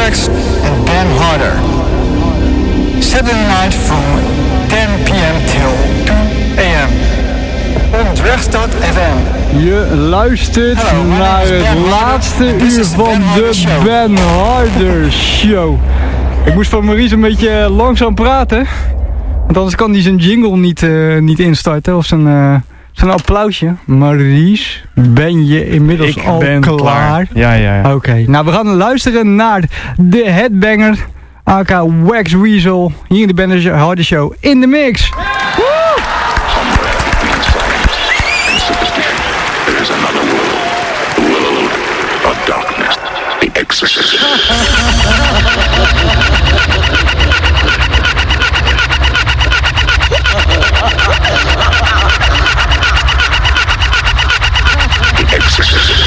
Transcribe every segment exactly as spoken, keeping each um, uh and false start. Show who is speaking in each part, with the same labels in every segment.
Speaker 1: Tracks and Ben Harder. Saturday night from ten p.m. till two a.m. on Drechtstad F M.
Speaker 2: Je luistert
Speaker 1: Hello,
Speaker 2: naar het
Speaker 1: Ben
Speaker 2: laatste
Speaker 1: Harder. This
Speaker 2: uur
Speaker 1: is the
Speaker 2: van
Speaker 1: Ben Harder
Speaker 2: de
Speaker 1: Show.
Speaker 2: Ben Harder Show. Ik moest van Maurice een beetje langzaam praten. Want anders kan hij zijn jingle niet, uh, niet instarten. Of zijn, uh, zijn applausje. Maurice, ben je inmiddels
Speaker 3: Ik
Speaker 2: al
Speaker 3: ben
Speaker 2: klaar?
Speaker 3: klaar. Ja, ja, ja.
Speaker 2: Oké, okay. Nou we gaan luisteren naar de Headbanger. aka Wax Weasel. Hier in de Ben Harder Show in de mix. Woo!
Speaker 4: There is another world, the world of darkness, the Exorcist. The Exorcist.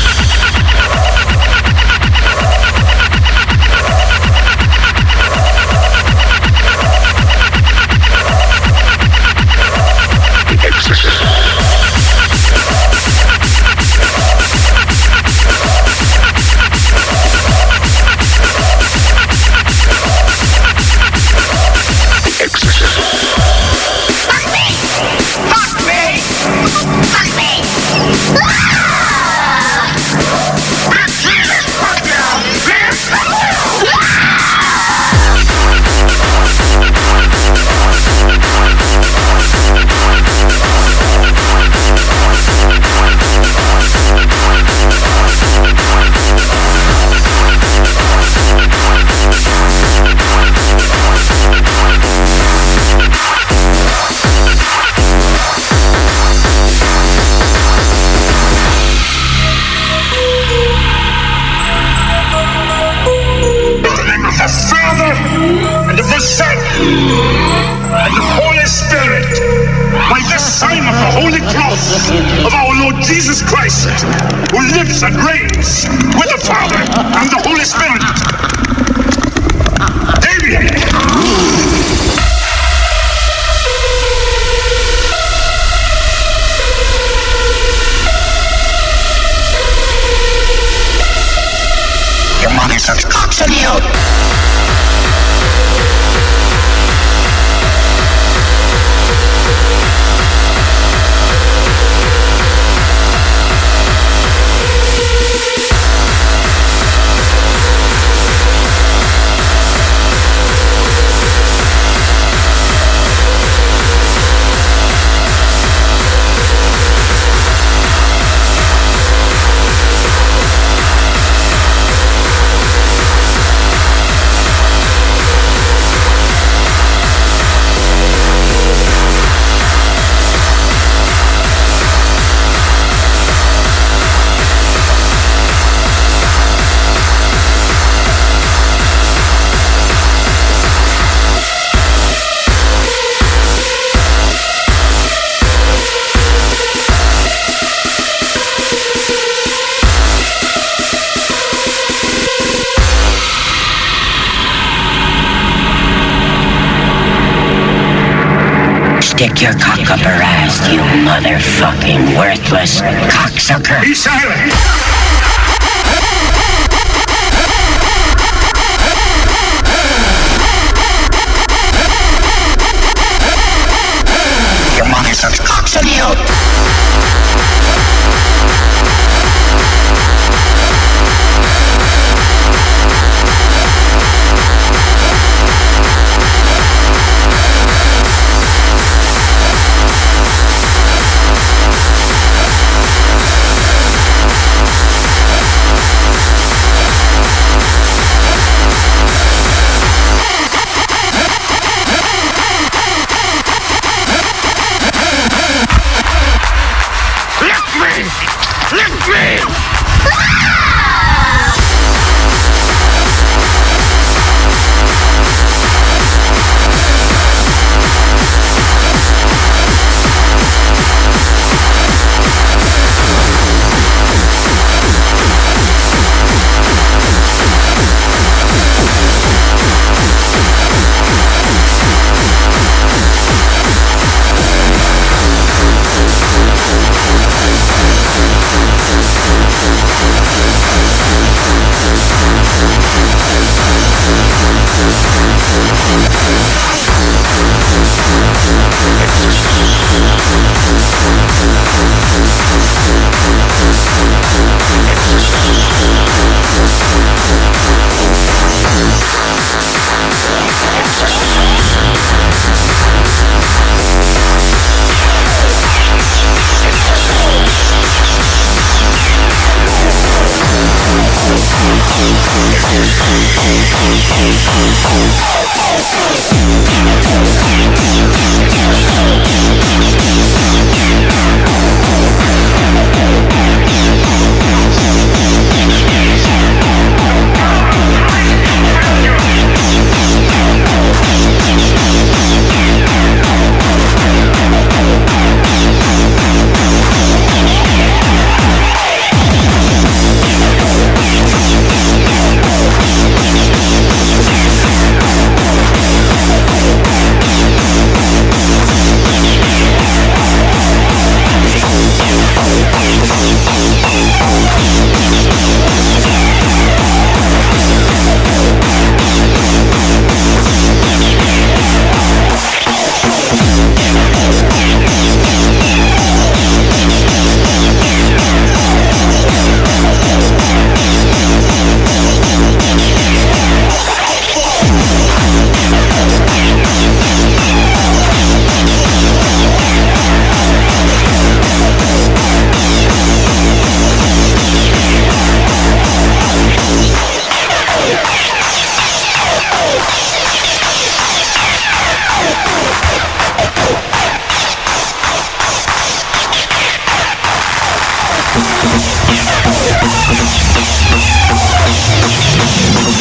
Speaker 5: Of our Lord Jesus Christ, who lives and reigns with the Father and the Holy Spirit. Amen.
Speaker 4: Your mother such cocks in you.
Speaker 6: Stick your cock up her ass, you motherfucking worthless cocksucker.
Speaker 5: Be silent!
Speaker 4: Your mother such cocks in you.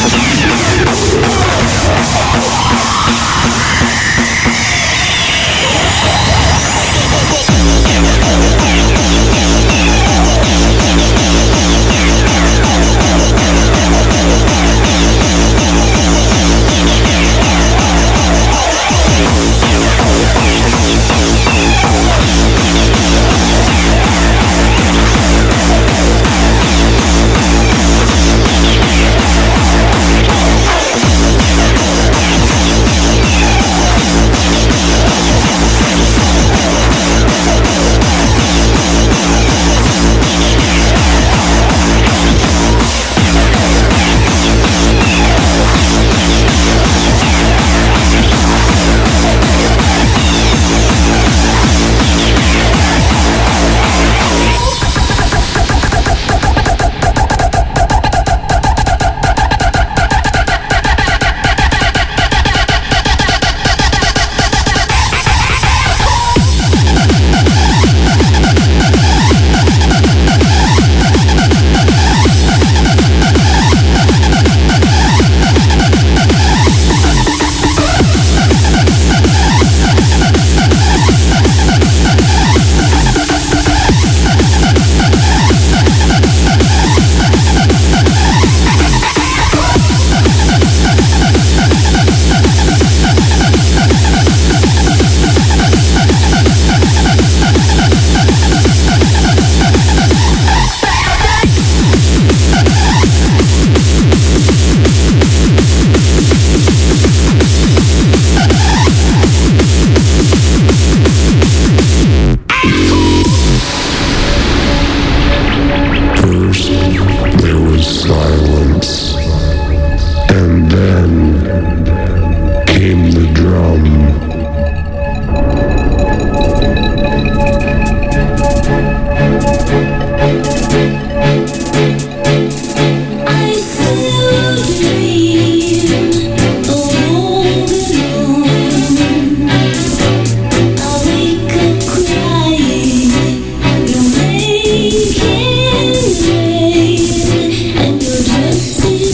Speaker 3: Just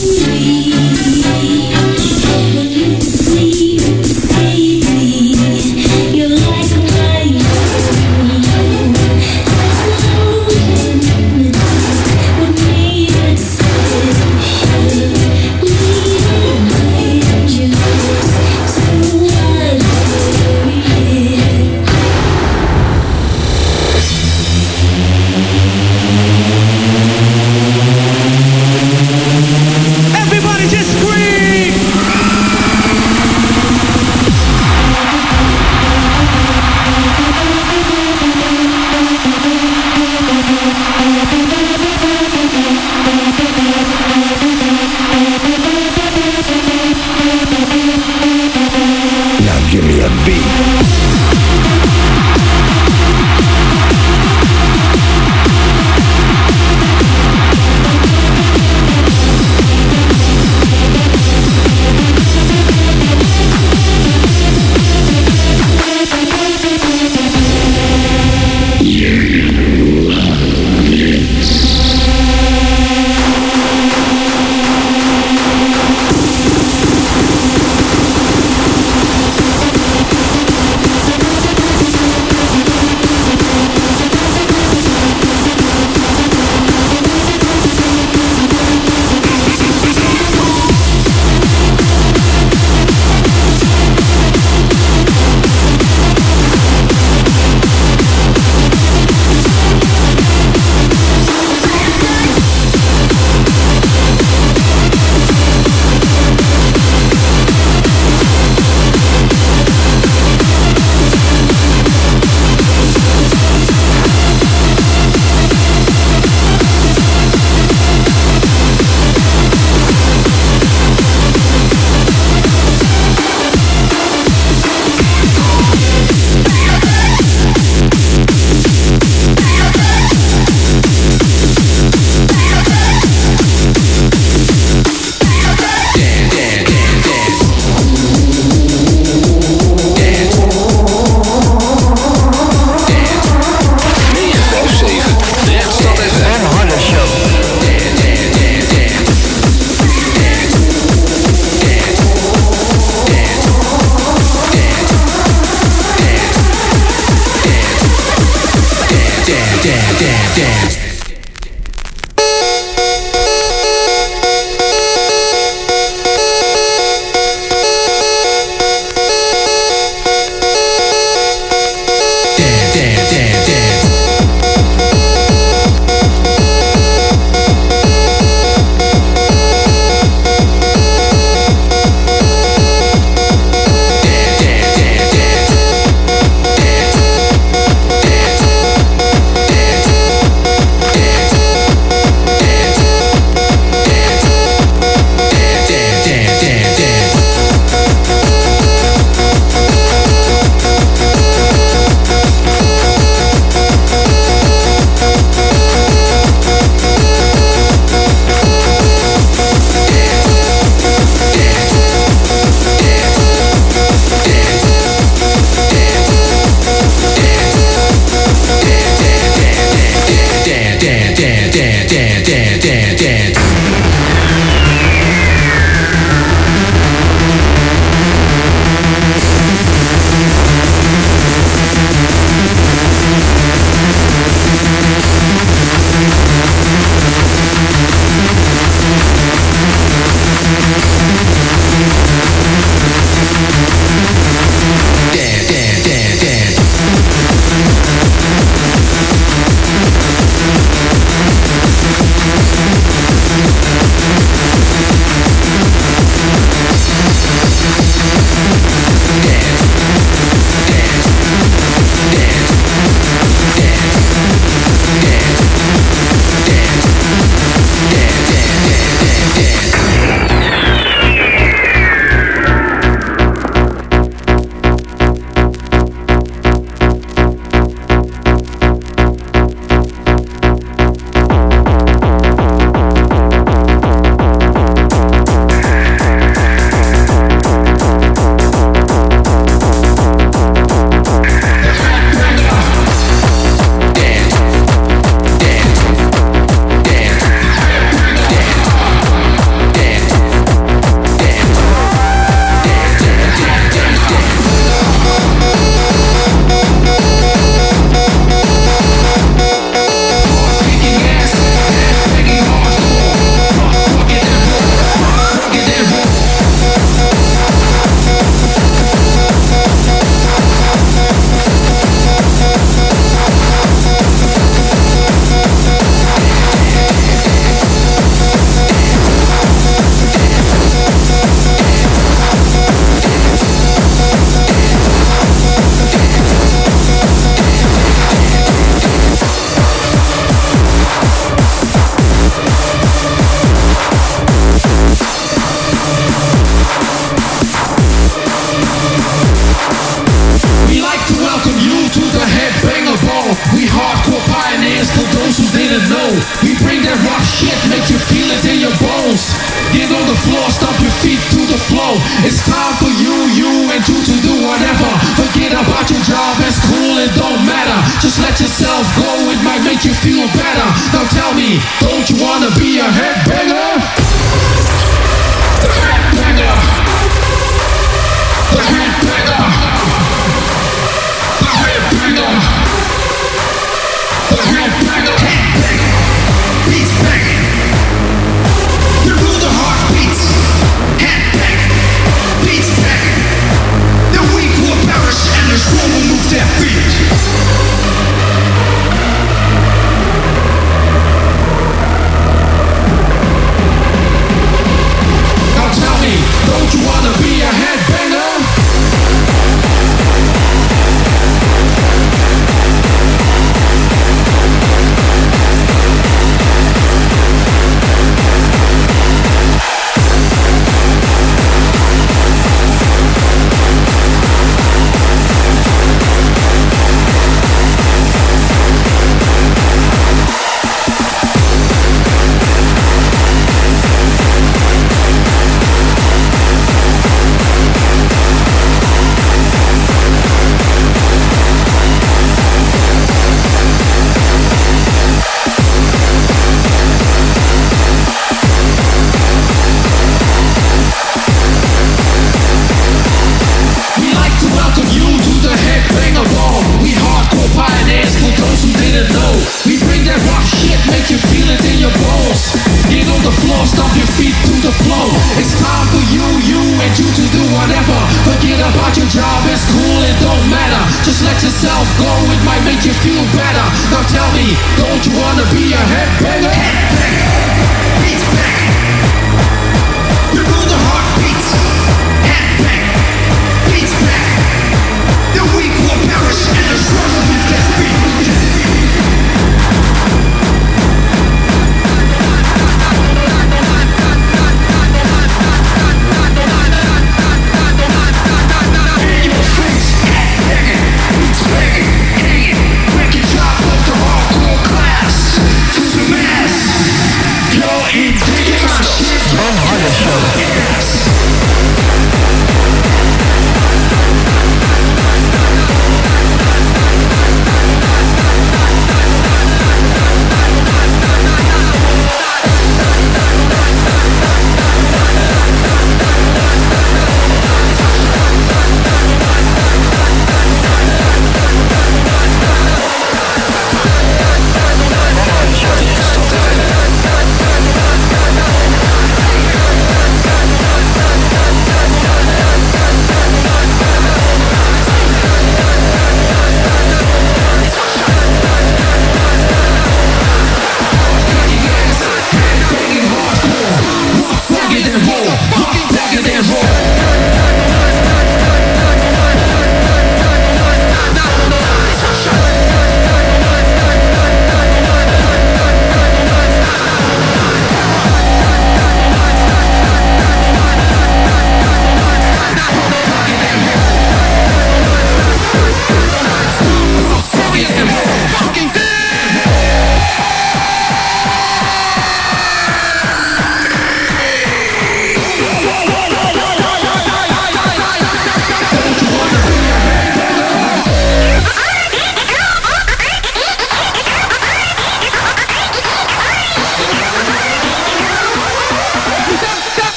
Speaker 3: Get on the floor, stomp your feet to the flow. It's time for you, you and you to do whatever. Forget about your job, it's cool, it don't matter. Just let yourself go, it might make you feel better. Now tell me, don't you wanna be a headbanger? The headbanger. The headbanger. The headbanger. The headbanger. Headbanger. Beats banging. You rule the heartbeats. Headbanger. Beats banging. The weak will perish and the strong will move their feet. Now tell me, don't you wanna be a headbanger?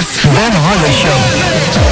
Speaker 1: Ben Harder Show.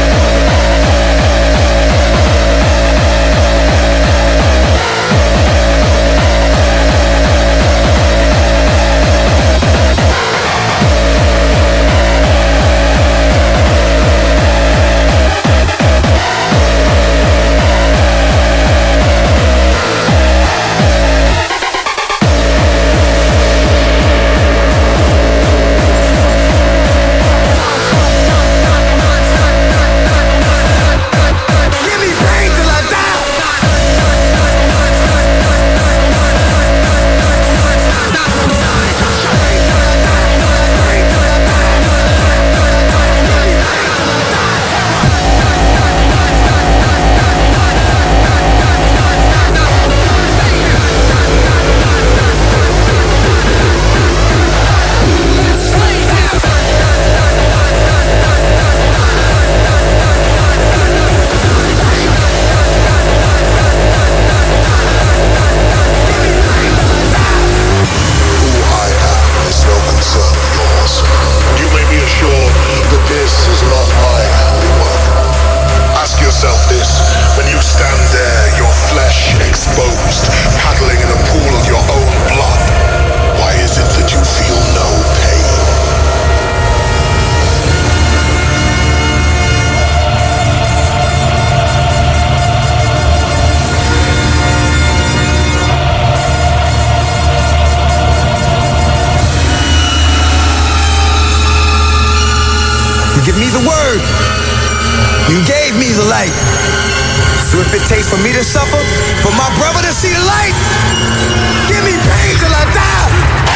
Speaker 7: For me to suffer, for my brother to see the light. Give me pain till I die.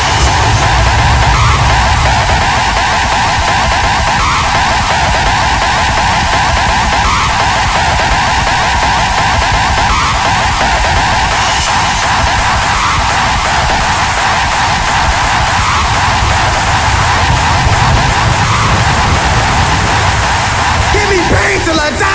Speaker 7: Give me pain till I die.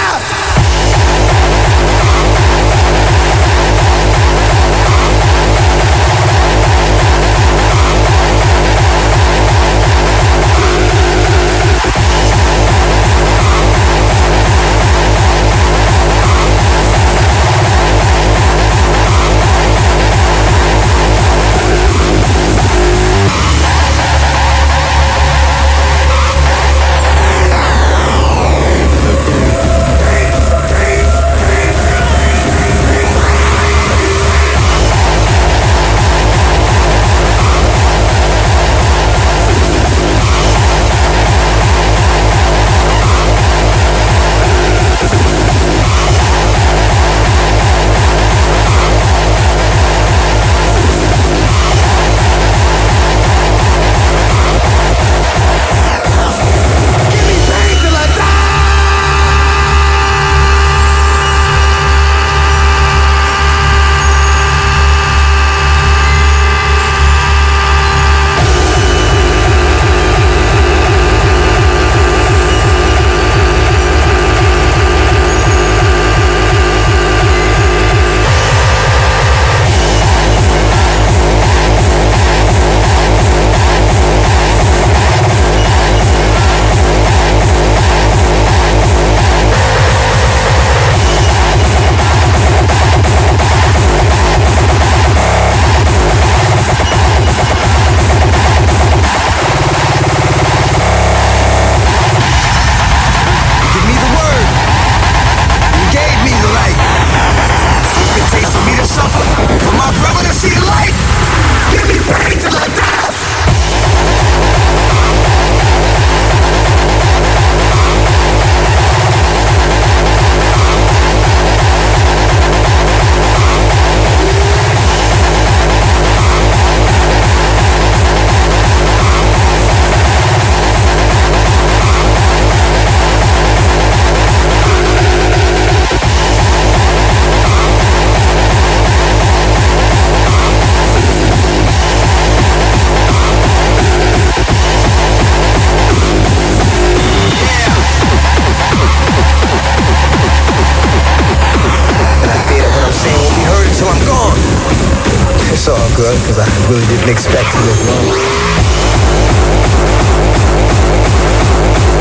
Speaker 7: good because I really didn't expect to live long.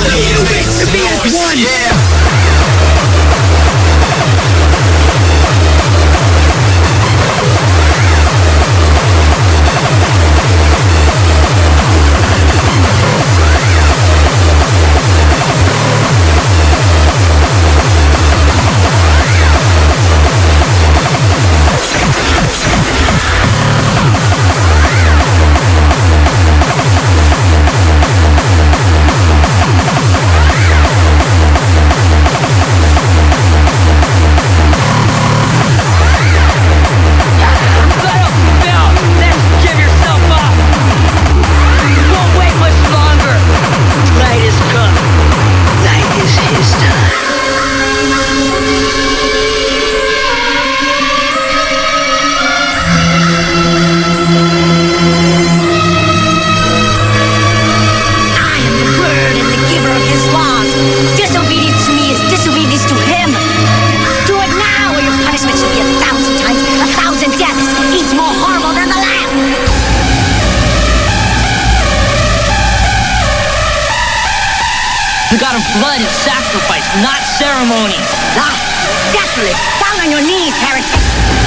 Speaker 6: To be as one. Yeah.
Speaker 8: Blood and sacrifice, not ceremony.
Speaker 6: Ah, desolate. Down on your knees, heretic.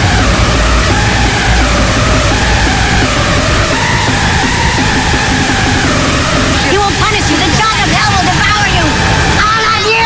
Speaker 6: He will punish you. The god of hell will devour you. All on you!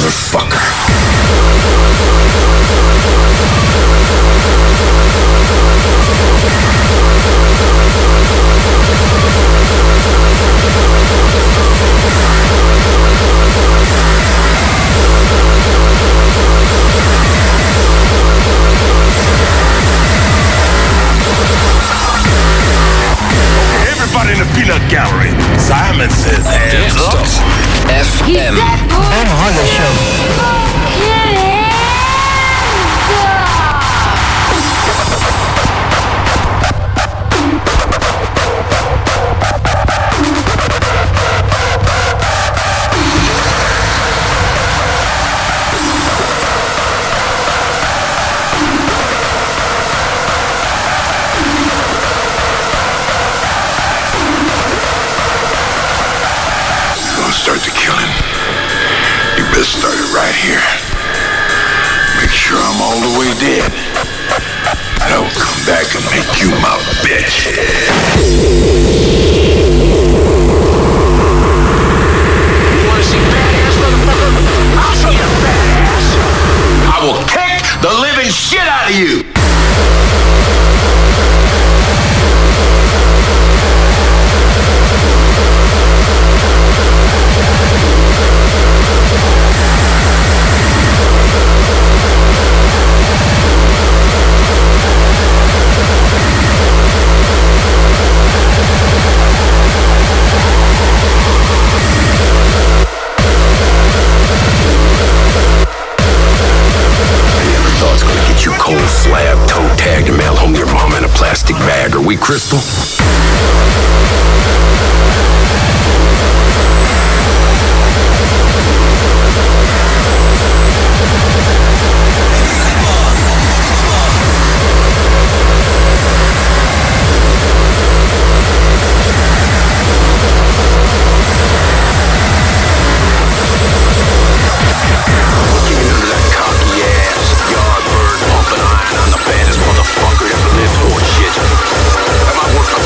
Speaker 7: motherfucker.
Speaker 5: Everybody in the peanut gallery. Simon says hands up.
Speaker 9: F M.
Speaker 1: Ben Harder Show.
Speaker 4: Start the killing. You best start it right here. Make sure I'm all the way dead. And I will come back and make you my bitch.
Speaker 7: You wanna see badass, motherfucker? I'll show you badass. I will kick the living shit out of you.
Speaker 4: Cold slab, toe tagged, and mail home your mom in a plastic bag. Are we Crystal?
Speaker 7: Motherfucker ever lived, or shit. That might work for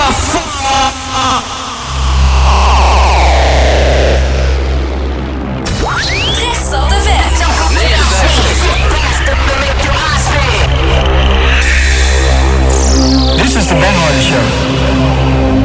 Speaker 1: This is the Ben Hardy Show.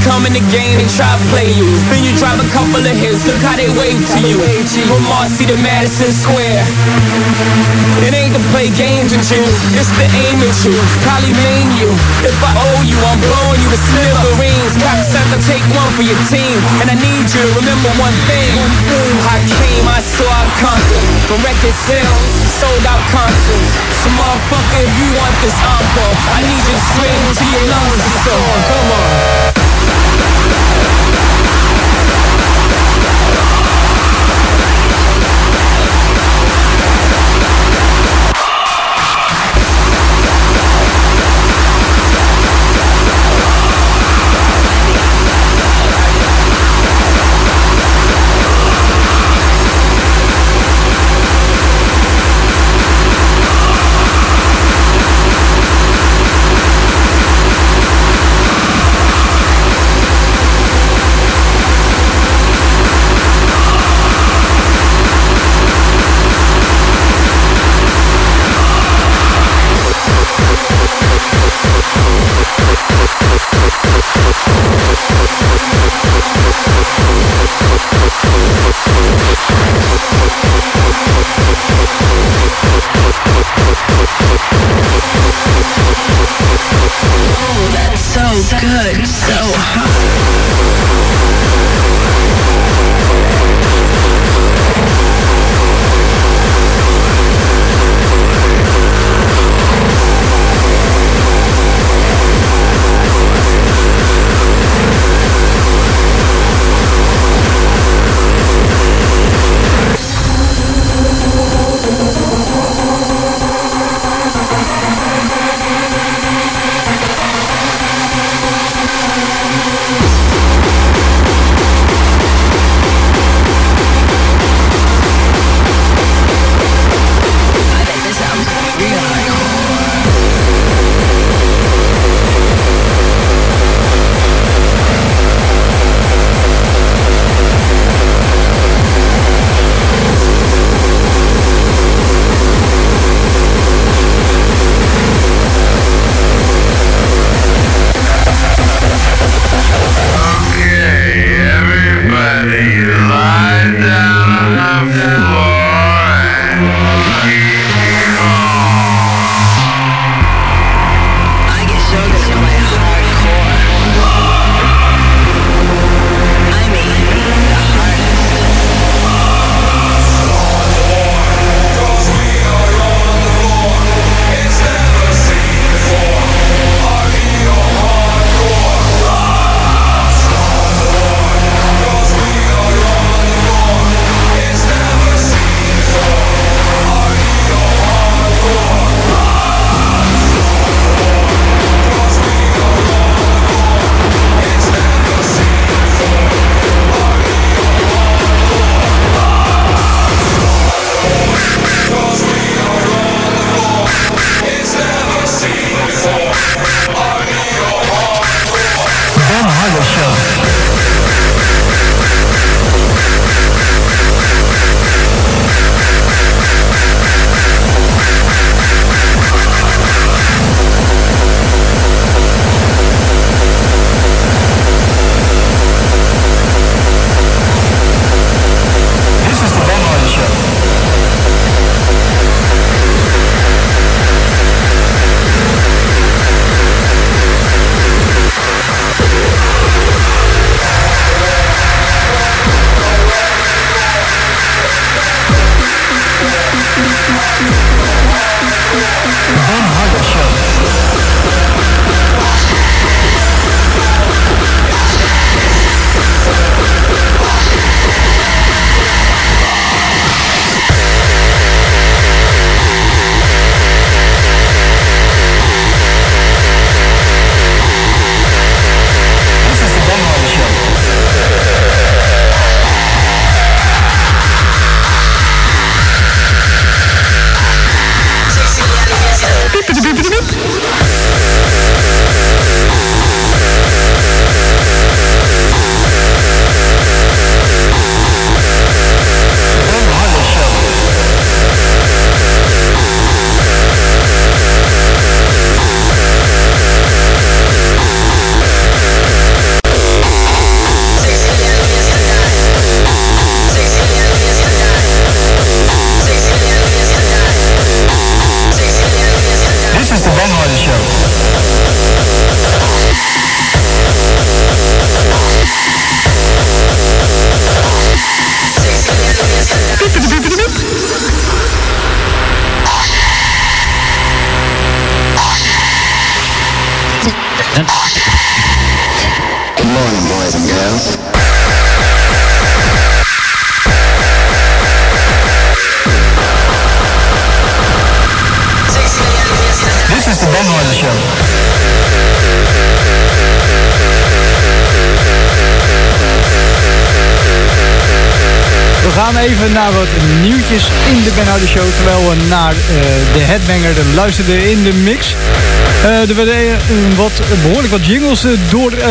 Speaker 9: come in the game and try to play you. Then you drive a couple of hits, look how they wave to you. From Marcy to Madison Square. It ain't to play games with you, it's to aim at you, probably maim you. If I owe you, I'm blowing you to smithereens. Cocksucker, take one for your team. And I need you to remember one thing. I came, I saw, I conquered. From record sales, sold out concerts. So motherfucker, if you want this encore, I need you to scream till your lungs are sore. Come on.
Speaker 4: Good morning, boys and girls.
Speaker 1: This is the Ben Harder Show.
Speaker 2: We gaan even naar wat nieuwtjes in de Ben Harder Show, terwijl we naar uh, de Headbanger luisterden in de mix. Uh, er werden uh, wat, behoorlijk wat jingles uh, door uh,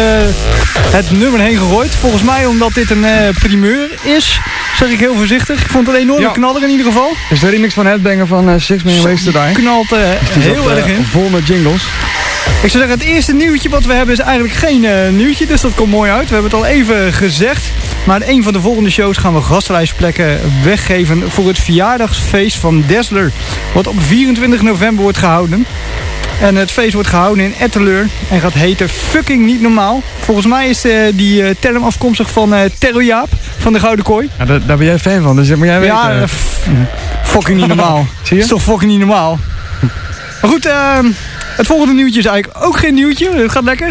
Speaker 2: het nummer heen gegooid. Volgens mij omdat dit een uh, primeur is, zeg ik heel voorzichtig. Ik vond het een enorme ja. knaller in ieder geval.
Speaker 10: Is de remix van Headbanger van uh, Six Million Ways to Die.
Speaker 2: Knalt uh, heel
Speaker 10: op, uh,
Speaker 2: erg in.
Speaker 10: Vol met jingles.
Speaker 2: Ik zou zeggen, het eerste nieuwtje wat we hebben is eigenlijk geen uh, nieuwtje, dus dat komt mooi uit. We hebben het al even gezegd, maar in een van de volgende shows gaan we gastlijstplekken weggeven voor het verjaardagsfeest van Dazzler, wat op vierentwintig november wordt gehouden. En het feest wordt gehouden in Etteleur en gaat heten Fucking Niet Normaal. Volgens mij is uh, die uh, term afkomstig van uh, Terro Jaap van de Gouden Kooi.
Speaker 10: Ja, daar, daar ben jij fan van, dus dat moet jij
Speaker 2: ja,
Speaker 10: weten.
Speaker 2: Uh, f- fucking niet normaal.
Speaker 10: Zie je?
Speaker 2: Is toch fucking niet normaal. Maar goed, uh, het volgende nieuwtje is eigenlijk ook geen nieuwtje. Het gaat lekker.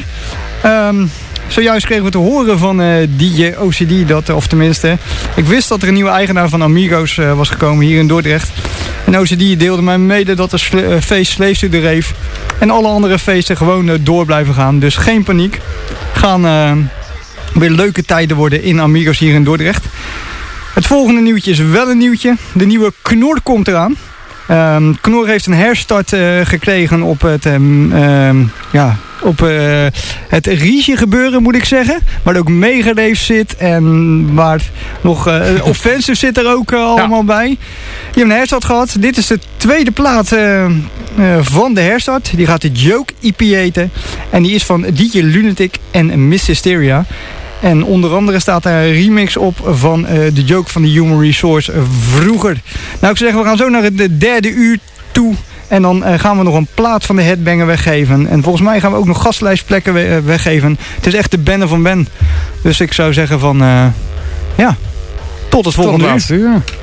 Speaker 2: Um, zojuist kregen we te horen van uh, D J O C D, dat, of tenminste, ik wist dat er een nieuwe eigenaar van Amigos uh, was gekomen hier in Dordrecht. En O C D deelde mij mede dat het sle- uh, feest Sleefster Reef en alle andere feesten gewoon uh, door blijven gaan. Dus geen paniek. Gaan uh, weer leuke tijden worden in Amigos hier in Dordrecht. Het volgende nieuwtje is wel een nieuwtje. De nieuwe Knor komt eraan. Um, Knor heeft een herstart uh, gekregen op het, um, um, ja, op, uh, het Riesje gebeuren, moet ik zeggen. Waar ook Megareef zit en waar nog uh, Offensive zit er ook uh, allemaal ja. bij. Die hebben een herstart gehad. Dit is de tweede plaat uh, uh, van de herstart. Die gaat de Joke E P heten. En die is van D J Lunatic en Miss Hysteria. En onder andere staat daar een remix op van uh, de Joke van de Human Resource uh, vroeger. Nou, ik zou zeggen, we gaan zo naar het derde uur toe. En dan uh, gaan we nog een plaat van de Headbanger weggeven. En volgens mij gaan we ook nog gastlijstplekken we- weggeven. Het is echt de Benne van Ben. Dus ik zou zeggen van, uh, ja, tot het volgende uur.